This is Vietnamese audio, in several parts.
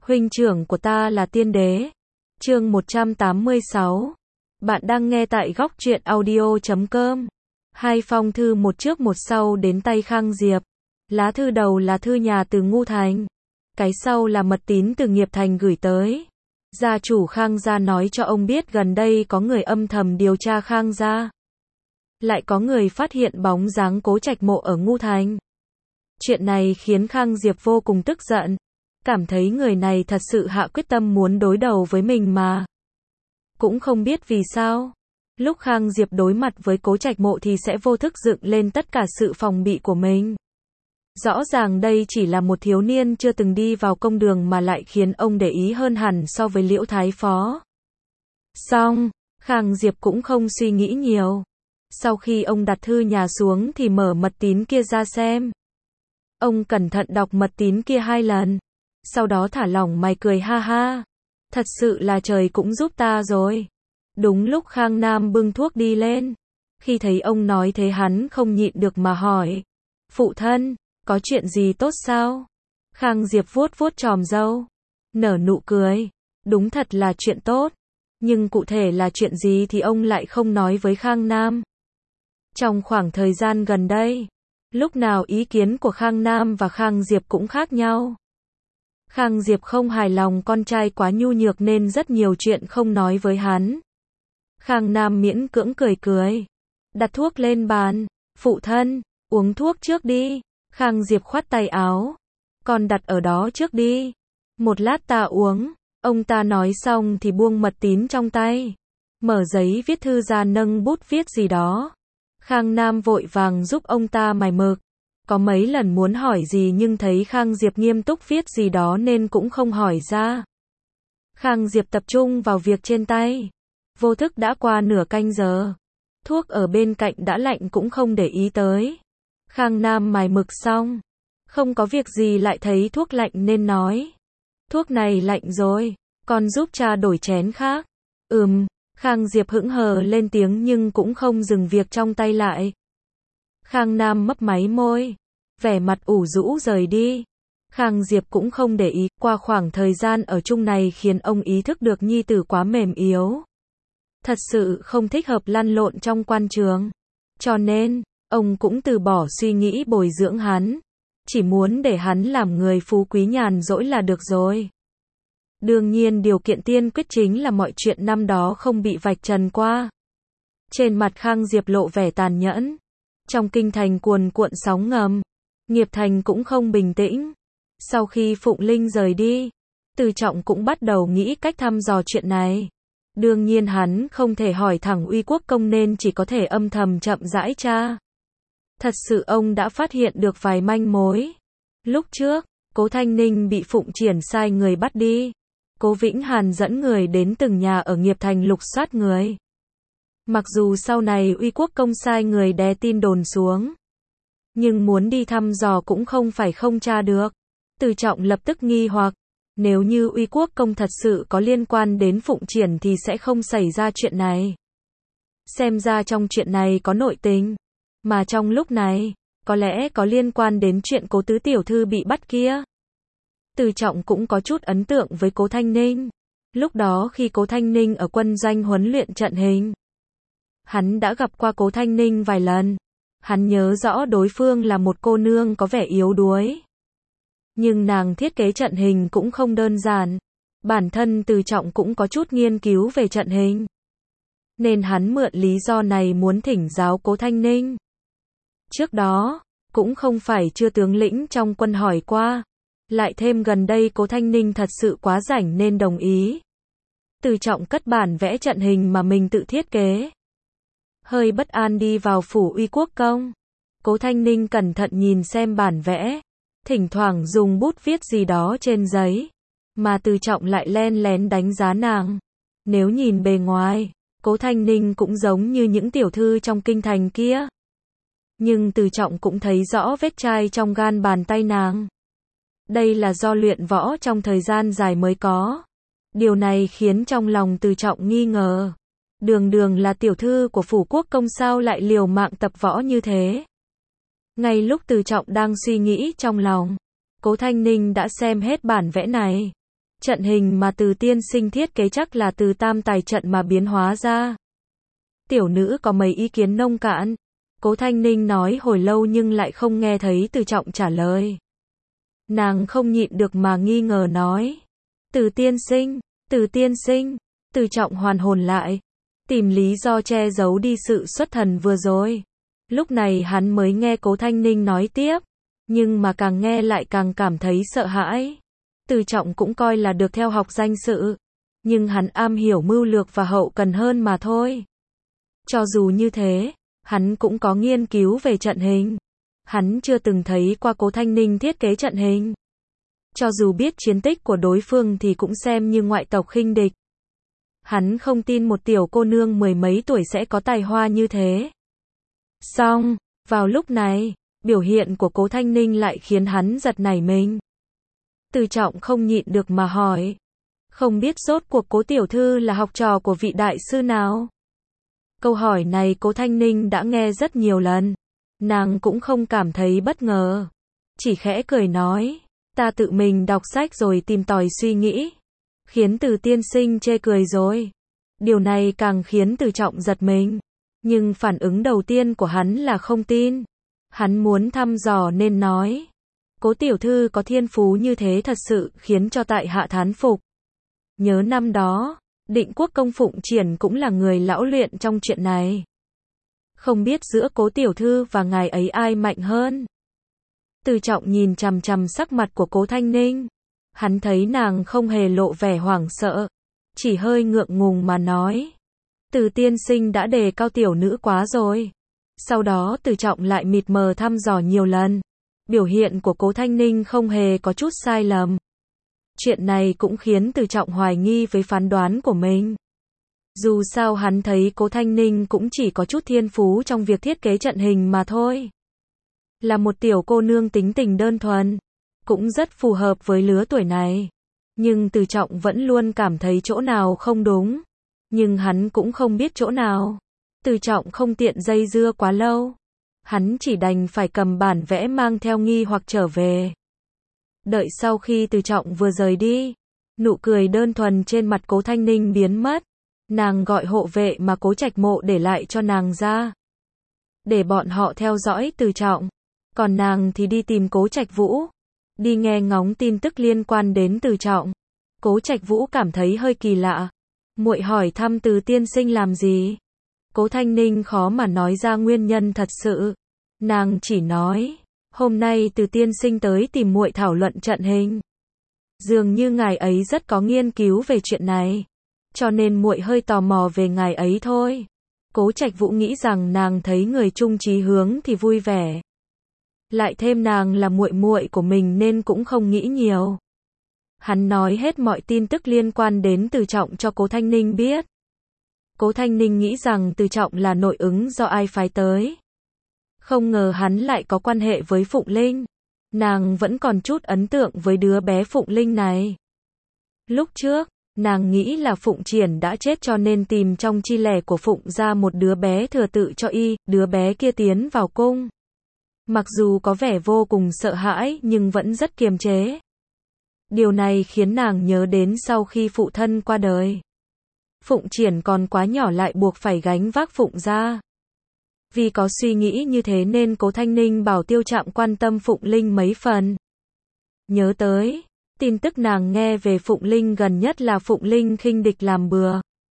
Huynh trưởng của ta là tiên đế. Chương 186. Bạn đang nghe tại góc truyện audio.com. Hai phong thư một trước một sau đến tay Khang Diệp. Lá thư đầu là thư nhà từ Ngu Thành. Cái sau là mật tín từ Nghiệp Thành gửi tới. Gia chủ Khang gia nói cho ông biết gần đây có người âm thầm điều tra Khang gia. Lại có người phát hiện bóng dáng Cố Trạch Mộ ở Ngu Thành. Chuyện này khiến Khang Diệp vô cùng tức giận. Cảm thấy người này thật sự hạ quyết tâm muốn đối đầu với mình mà. Cũng không biết vì sao. Lúc Khang Diệp đối mặt với Cố Trạch Mộ thì sẽ vô thức dựng lên tất cả sự phòng bị của mình. Rõ ràng đây chỉ là một thiếu niên chưa từng đi vào công đường mà lại khiến ông để ý hơn hẳn so với Liễu Thái Phó. Xong, Khang Diệp cũng không suy nghĩ nhiều. Sau khi ông đặt thư nhà xuống thì mở mật tín kia ra xem. Ông cẩn thận đọc mật tín kia 2 lần. Sau đó thả lỏng mày cười ha ha. Thật sự là trời cũng giúp ta rồi. Đúng lúc Khang Nam bưng thuốc đi lên. Khi thấy ông nói thế hắn không nhịn được mà hỏi. Phụ thân, có chuyện gì tốt sao? Khang Diệp vuốt vuốt chòm râu. Nở nụ cười. Đúng thật là chuyện tốt. Nhưng cụ thể là chuyện gì thì ông lại không nói với Khang Nam. Trong khoảng thời gian gần đây, lúc nào ý kiến của Khang Nam và Khang Diệp cũng khác nhau. Khang Diệp không hài lòng con trai quá nhu nhược nên rất nhiều chuyện không nói với hắn. Khang Nam miễn cưỡng cười cười. Đặt thuốc lên bàn. Phụ thân, uống thuốc trước đi. Khang Diệp khoát tay áo. Con đặt ở đó trước đi. Một lát ta uống. Ông ta nói xong thì buông mật tín trong tay. Mở giấy viết thư ra nâng bút viết gì đó. Khang Nam vội vàng giúp ông ta mài mực. Có mấy lần muốn hỏi gì nhưng thấy Khang Diệp nghiêm túc viết gì đó nên cũng không hỏi ra. Khang Diệp tập trung vào việc trên tay. Vô thức đã qua nửa canh giờ. Thuốc ở bên cạnh đã lạnh cũng không để ý tới. Khang Nam mài mực xong. Không có việc gì lại thấy thuốc lạnh nên nói. Thuốc này lạnh rồi. Con giúp cha đổi chén khác. Khang Diệp hững hờ lên tiếng nhưng cũng không dừng việc trong tay lại. Khang Nam mấp máy môi. Vẻ mặt ủ rũ rời đi. Khang Diệp cũng không để ý. Qua khoảng thời gian ở chung này khiến ông ý thức được nhi tử quá mềm yếu. Thật sự không thích hợp lăn lộn trong quan trường. Cho nên, ông cũng từ bỏ suy nghĩ bồi dưỡng hắn. Chỉ muốn để hắn làm người phú quý nhàn rỗi là được rồi. Đương nhiên điều kiện tiên quyết chính là mọi chuyện năm đó không bị vạch trần qua. Trên mặt Khang Diệp lộ vẻ tàn nhẫn. Trong kinh thành cuồn cuộn sóng ngầm. Nghiệp Thành cũng không bình tĩnh. Sau khi Phụng Linh rời đi, Từ Trọng cũng bắt đầu nghĩ cách thăm dò chuyện này. Đương nhiên hắn không thể hỏi thẳng Uy Quốc Công nên chỉ có thể âm thầm chậm rãi tra. Thật sự ông đã phát hiện được vài manh mối. Lúc trước, Cố Thanh Ninh bị Phụng Triển sai người bắt đi. Cố Vĩnh Hàn dẫn người đến từng nhà ở Nghiệp Thành lục soát người. Mặc dù sau này Uy Quốc Công sai người đè tin đồn xuống. Nhưng muốn đi thăm dò cũng không phải không tra được. Từ Trọng lập tức nghi hoặc. Nếu như Uy Quốc Công thật sự có liên quan đến Phụng Triển thì sẽ không xảy ra chuyện này. Xem ra trong chuyện này có nội tình. Mà trong lúc này, có lẽ có liên quan đến chuyện Cố tứ tiểu thư bị bắt kia. Từ Trọng cũng có chút ấn tượng với Cố Thanh Ninh. Lúc đó khi Cố Thanh Ninh ở quân doanh huấn luyện trận hình, hắn đã gặp qua Cố Thanh Ninh vài lần. Hắn nhớ rõ đối phương là một cô nương có vẻ yếu đuối. Nhưng nàng thiết kế trận hình cũng không đơn giản. Bản thân Từ Trọng cũng có chút nghiên cứu về trận hình. Nên hắn mượn lý do này muốn thỉnh giáo Cố Thanh Ninh. Trước đó, cũng không phải chưa tướng lĩnh trong quân hỏi qua. Lại thêm gần đây Cố Thanh Ninh thật sự quá rảnh nên đồng ý. Từ Trọng cất bản vẽ trận hình mà mình tự thiết kế. Hơi bất an đi vào phủ Uy Quốc Công. Cố Thanh Ninh cẩn thận nhìn xem bản vẽ. Thỉnh thoảng dùng bút viết gì đó trên giấy. Mà Từ Trọng lại len lén đánh giá nàng. Nếu nhìn bề ngoài, Cố Thanh Ninh cũng giống như những tiểu thư trong kinh thành kia. Nhưng Từ Trọng cũng thấy rõ vết chai trong gan bàn tay nàng. Đây là do luyện võ trong thời gian dài mới có. Điều này khiến trong lòng Từ Trọng nghi ngờ. Đường đường là tiểu thư của phủ quốc công sao lại liều mạng tập võ như thế. Ngay lúc Từ Trọng đang suy nghĩ trong lòng, Cố Thanh Ninh đã xem hết bản vẽ này. Trận hình mà Từ tiên sinh thiết kế chắc là từ tam tài trận mà biến hóa ra. Tiểu nữ có mấy ý kiến nông cạn. Cố Thanh Ninh nói hồi lâu nhưng lại không nghe thấy Từ Trọng trả lời. Nàng không nhịn được mà nghi ngờ nói. Từ tiên sinh, Từ tiên sinh. Từ Trọng hoàn hồn lại. Tìm lý do che giấu đi sự xuất thần vừa rồi. Lúc này hắn mới nghe Cố Thanh Ninh nói tiếp. Nhưng mà càng nghe lại càng cảm thấy sợ hãi. Từ Trọng cũng coi là được theo học danh sự. Nhưng hắn am hiểu mưu lược và hậu cần hơn mà thôi. Cho dù như thế, hắn cũng có nghiên cứu về trận hình. Hắn chưa từng thấy qua Cố Thanh Ninh thiết kế trận hình. Cho dù biết chiến tích của đối phương thì cũng xem như ngoại tộc khinh địch. Hắn không tin một tiểu cô nương mười mấy tuổi sẽ có tài hoa như thế. Xong, vào lúc này, biểu hiện của Cố Thanh Ninh lại khiến hắn giật nảy mình. Từ Trọng không nhịn được mà hỏi. Không biết rốt cuộc Cố tiểu thư là học trò của vị đại sư nào? Câu hỏi này Cố Thanh Ninh đã nghe rất nhiều lần. Nàng cũng không cảm thấy bất ngờ. Chỉ khẽ cười nói. Ta tự mình đọc sách rồi tìm tòi suy nghĩ. Khiến Từ tiên sinh chê cười rồi. Điều này càng khiến Từ Trọng giật mình. Nhưng phản ứng đầu tiên của hắn là không tin. Hắn muốn thăm dò nên nói. Cố tiểu thư có thiên phú như thế thật sự khiến cho tại hạ thán phục. Nhớ năm đó, Định Quốc công Phụng Triển cũng là người lão luyện trong chuyện này. Không biết giữa Cố tiểu thư và ngài ấy ai mạnh hơn? Từ Trọng nhìn chằm chằm sắc mặt của Cố Thanh Ninh. Hắn thấy nàng không hề lộ vẻ hoảng sợ. Chỉ hơi ngượng ngùng mà nói. Từ tiên sinh đã đề cao tiểu nữ quá rồi. Sau đó Từ Trọng lại mịt mờ thăm dò nhiều lần. Biểu hiện của Cố Thanh Ninh không hề có chút sai lầm. Chuyện này cũng khiến Từ Trọng hoài nghi với phán đoán của mình. Dù sao hắn thấy Cố Thanh Ninh cũng chỉ có chút thiên phú trong việc thiết kế trận hình mà thôi. Là một tiểu cô nương tính tình đơn thuần. Cũng rất phù hợp với lứa tuổi này. Nhưng Từ Trọng vẫn luôn cảm thấy chỗ nào không đúng. Nhưng hắn cũng không biết chỗ nào. Từ Trọng không tiện dây dưa quá lâu. Hắn chỉ đành phải cầm bản vẽ mang theo nghi hoặc trở về. Đợi sau khi Từ Trọng vừa rời đi, nụ cười đơn thuần trên mặt Cố Thanh Ninh biến mất. Nàng gọi hộ vệ mà Cố Trạch Mộ để lại cho nàng ra. Để bọn họ theo dõi Từ Trọng. Còn nàng thì đi tìm Cố Trạch Vũ. Đi nghe ngóng tin tức liên quan đến Từ Trọng. Cố Trạch Vũ cảm thấy hơi kỳ lạ. Muội hỏi thăm Từ tiên sinh làm gì? Cố Thanh Ninh khó mà nói ra nguyên nhân thật sự. Nàng chỉ nói, hôm nay Từ tiên sinh tới tìm muội thảo luận trận hình. Dường như ngài ấy rất có nghiên cứu về chuyện này. Cho nên muội hơi tò mò về ngài ấy thôi. Cố Trạch Vũ nghĩ rằng nàng thấy người chung chí hướng thì vui vẻ. Lại thêm nàng là muội muội của mình nên cũng không nghĩ nhiều. Hắn nói hết mọi tin tức liên quan đến Từ Trọng cho Cố Thanh Ninh biết. Cố Thanh Ninh nghĩ rằng Từ Trọng là nội ứng do ai phái tới. Không ngờ hắn lại có quan hệ với Phụng Linh. Nàng vẫn còn chút ấn tượng với đứa bé Phụng Linh này. Lúc trước, nàng nghĩ là Phụng Triển đã chết cho nên tìm trong chi lẻ của Phụng ra một đứa bé thừa tự cho y, đứa bé kia tiến vào cung. Mặc dù có vẻ vô cùng sợ hãi nhưng vẫn rất kiềm chế. Điều này khiến nàng nhớ đến sau khi phụ thân qua đời. Phụng Triển còn quá nhỏ lại buộc phải gánh vác Phụng gia. Vì có suy nghĩ như thế nên Cố Thanh Ninh bảo Tiêu Trạm quan tâm Phụng Linh mấy phần. Nhớ tới, tin tức nàng nghe về Phụng Linh gần nhất là Phụng Linh khinh địch làm bừa.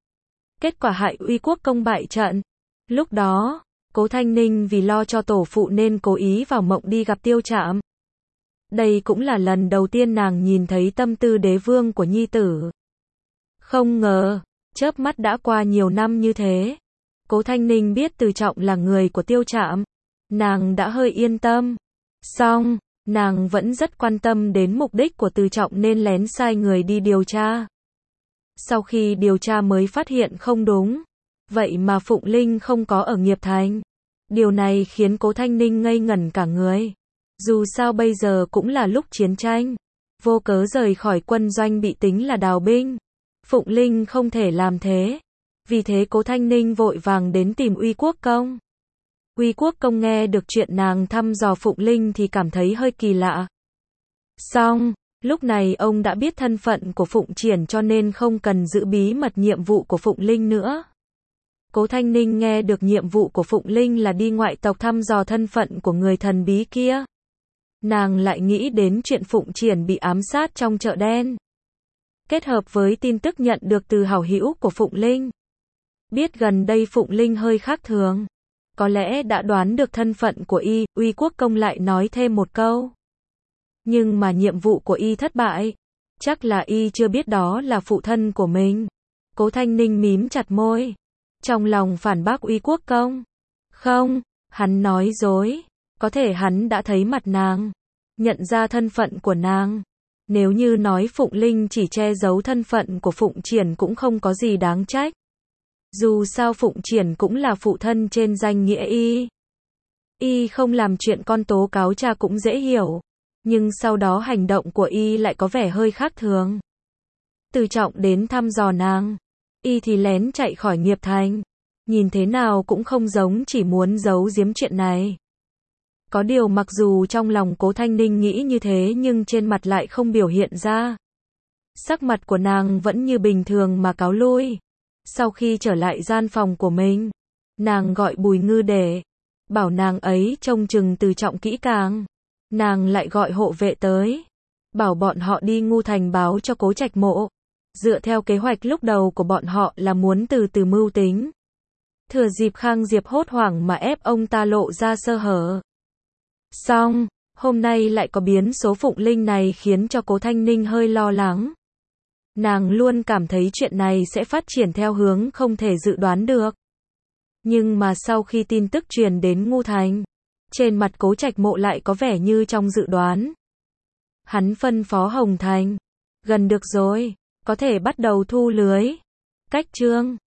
Kết quả hại Uy Quốc công bại trận. Lúc đó, Cố Thanh Ninh vì lo cho tổ phụ nên cố ý vào mộng đi gặp Tiêu Trạm. Đây cũng là lần đầu tiên nàng nhìn thấy tâm tư đế vương của nhi tử. Không ngờ, chớp mắt đã qua nhiều năm như thế. Cố Thanh Ninh biết Từ Trọng là người của Tiêu Trạm. Nàng đã hơi yên tâm. Song, nàng vẫn rất quan tâm đến mục đích của Từ Trọng nên lén sai người đi điều tra. Sau khi điều tra mới phát hiện không đúng. Vậy mà Phụng Linh không có ở Nghiệp Thành. Điều này khiến Cố Thanh Ninh ngây ngẩn cả người. Dù sao bây giờ cũng là lúc chiến tranh. Vô cớ rời khỏi quân doanh bị tính là đào binh. Phụng Linh không thể làm thế. Vì thế Cố Thanh Ninh vội vàng đến tìm Uy Quốc công. Uy Quốc công nghe được chuyện nàng thăm dò Phụng Linh thì cảm thấy hơi kỳ lạ. Song, Lúc này ông đã biết thân phận của Phụng Triển cho nên không cần giữ bí mật nhiệm vụ của Phụng Linh nữa. Cố Thanh Ninh nghe được nhiệm vụ của Phụng Linh là đi ngoại tộc thăm dò thân phận của người thần bí kia. Nàng lại nghĩ đến chuyện Phụng Triển bị ám sát trong chợ đen. Kết hợp với tin tức nhận được từ hảo hữu của Phụng Linh. Biết gần đây Phụng Linh hơi khác thường. Có lẽ đã đoán được thân phận của y, Uy Quốc Công lại nói thêm một câu. Nhưng mà nhiệm vụ của y thất bại. Chắc là y chưa biết đó là phụ thân của mình. Cố Thanh Ninh mím chặt môi. Trong lòng phản bác Uy Quốc Công. Không, hắn nói dối. Có thể hắn đã thấy mặt nàng. Nhận ra thân phận của nàng. Nếu như nói Phụng Linh chỉ che giấu thân phận của Phụng Triển cũng không có gì đáng trách. Dù sao Phụng Triển cũng là phụ thân trên danh nghĩa y. Y không làm chuyện con tố cáo cha cũng dễ hiểu. Nhưng sau đó hành động của y lại có vẻ hơi khác thường. Từ Trọng đến thăm dò nàng. Y thì lén chạy khỏi Nghiệp Thành. Nhìn thế nào cũng không giống chỉ muốn giấu giếm chuyện này. Có điều mặc dù trong lòng Cố Thanh Ninh nghĩ như thế nhưng trên mặt lại không biểu hiện ra. Sắc mặt của nàng vẫn như bình thường mà cáo lui. Sau khi trở lại gian phòng của mình, nàng gọi Bùi Ngư để bảo nàng ấy trông chừng Từ Trọng kỹ càng. Nàng lại gọi hộ vệ tới, bảo bọn họ đi Ngu Thành báo cho Cố Trạch Mộ. Dựa theo kế hoạch lúc đầu của bọn họ là muốn từ từ mưu tính. Thừa dịp Khang Diệp hốt hoảng mà ép ông ta lộ ra sơ hở. Xong, hôm nay lại có biến số Phụng Linh này khiến cho Cố Thanh Ninh hơi lo lắng. Nàng luôn cảm thấy chuyện này sẽ phát triển theo hướng không thể dự đoán được. Nhưng mà sau khi tin tức truyền đến Ngu Thành, trên mặt Cố Trạch Mộ lại có vẻ như trong dự đoán. Hắn phân phó Hồng Thành, gần được rồi, có thể bắt đầu thu lưới. Cách chương